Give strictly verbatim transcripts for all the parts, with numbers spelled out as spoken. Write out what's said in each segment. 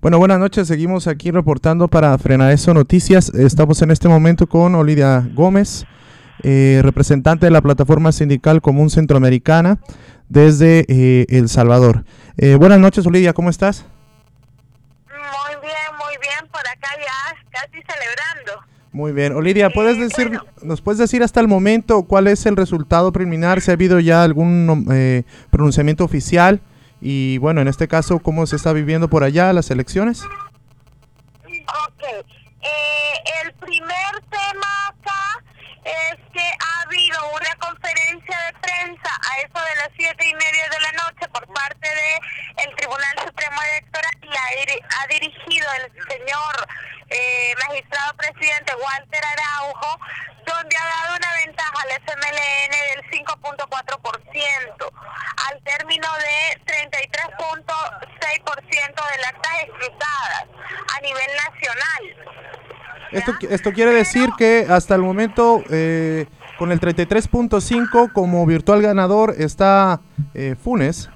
Bueno, buenas noches. Seguimos aquí reportando para Frenadeso Noticias. Estamos en este momento con Olivia Gómez, eh, representante de la Plataforma Sindical Común Centroamericana desde eh, El Salvador. Eh, buenas noches, Olivia, ¿cómo estás? Muy bien, muy bien. Por acá ya casi celebrando. Muy bien. Olivia, ¿puedes decir, bueno. ¿nos puedes decir hasta el momento cuál es el resultado preliminar? ¿Si ha habido ya algún eh, pronunciamiento oficial? Y bueno, en este caso, ¿cómo se está viviendo por allá las elecciones? Ok. Eh, el primer tema acá es que ha habido una conferencia de prensa a eso de las siete y media de la noche por parte de el Tribunal Supremo Electoral y ha, ha dirigido el señor eh, magistrado presidente Walter Araujo, donde ha dado una ventaja al F M L N del cinco punto cuatro por ciento al término de treinta y tres punto seis por ciento de las actas escrutadas a nivel nacional. Esto, esto quiere decir que hasta el momento, eh, con el treinta y tres punto cinco como virtual ganador está eh, Funes.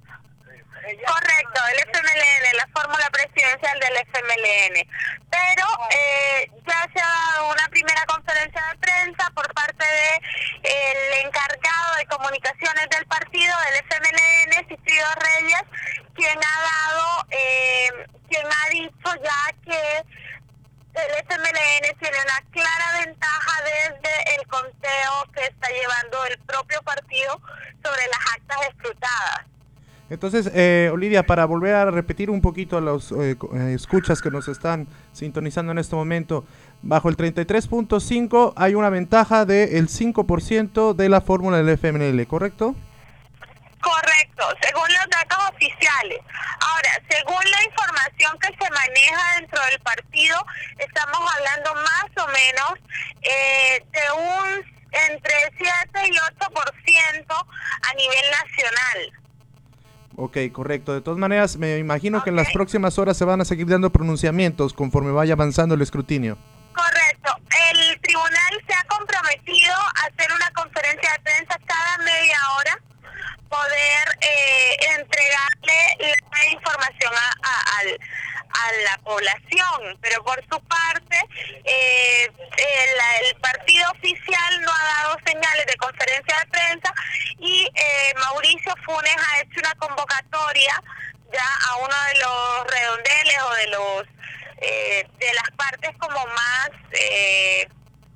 Correcto, el F M L N, la fórmula presidencial del F M L N. Pero eh, ya se ha dado una primera conferencia de prensa por parte de el encargado de comunicaciones del partido del F M L N, Sigfrido Reyes, quien ha dado, eh, quien ha dicho ya que el F M L N tiene una clara ventaja desde el conteo que está llevando el propio partido sobre las actas escrutadas. Entonces, eh, Olivia, para volver a repetir un poquito a los eh, escuchas que nos están sintonizando en este momento, bajo el treinta y tres punto cinco hay una ventaja del cinco por ciento de la fórmula del F M L, ¿correcto? Correcto, según los datos oficiales. Ahora, según la información que se maneja dentro del partido, estamos hablando más o menos eh, de un entre siete y ocho por ciento a nivel nacional. Ok, correcto. De todas maneras, me imagino okay. que en las próximas horas se van a seguir dando pronunciamientos conforme vaya avanzando el escrutinio. Correcto. El tribunal se ha comprometido a hacer una conferencia de prensa cada media hora, poder eh, entregarle la información a, a, al, a la población, pero por su parte eh, el, el partido oficial no ha dado señales de conferencia de prensa y eh, Mauricio Funes ha hecho una convocatoria ya a uno de los redondeles o de los eh, de las partes como más eh,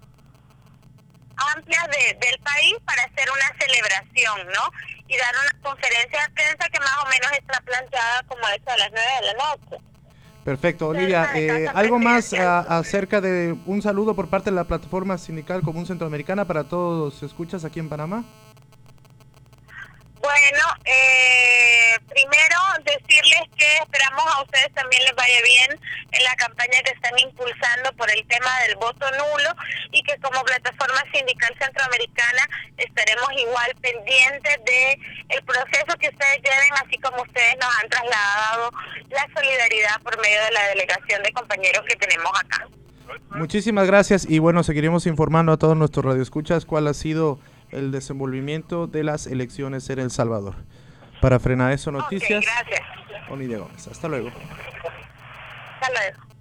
amplias de, del país para hacer una celebración, ¿no? Y dar una conferencia de prensa que más o menos está planteada como eso a las nueve de la noche. Perfecto, Olivia. Eh, ¿Algo más a, acerca de un saludo por parte de la Plataforma Sindical Común Centroamericana para todos los escuchas aquí en Panamá? Bueno, eh, primero decirles que esperamos a ustedes también les vaya bien en la campaña que están impulsando por el tema del voto nulo y que como Plataforma Sindical Centroamericana estaremos igual pendientes de el proceso que ustedes lleven, así como ustedes nos han trasladado la solidaridad por medio de la delegación de compañeros que tenemos acá. Muchísimas gracias y bueno, seguiremos informando a todos nuestros radioescuchas cuál ha sido el desenvolvimiento de las elecciones en El Salvador. Para Frenadeso Noticias, okay, gracias. Olivia Gómez. Hasta luego. Hasta luego.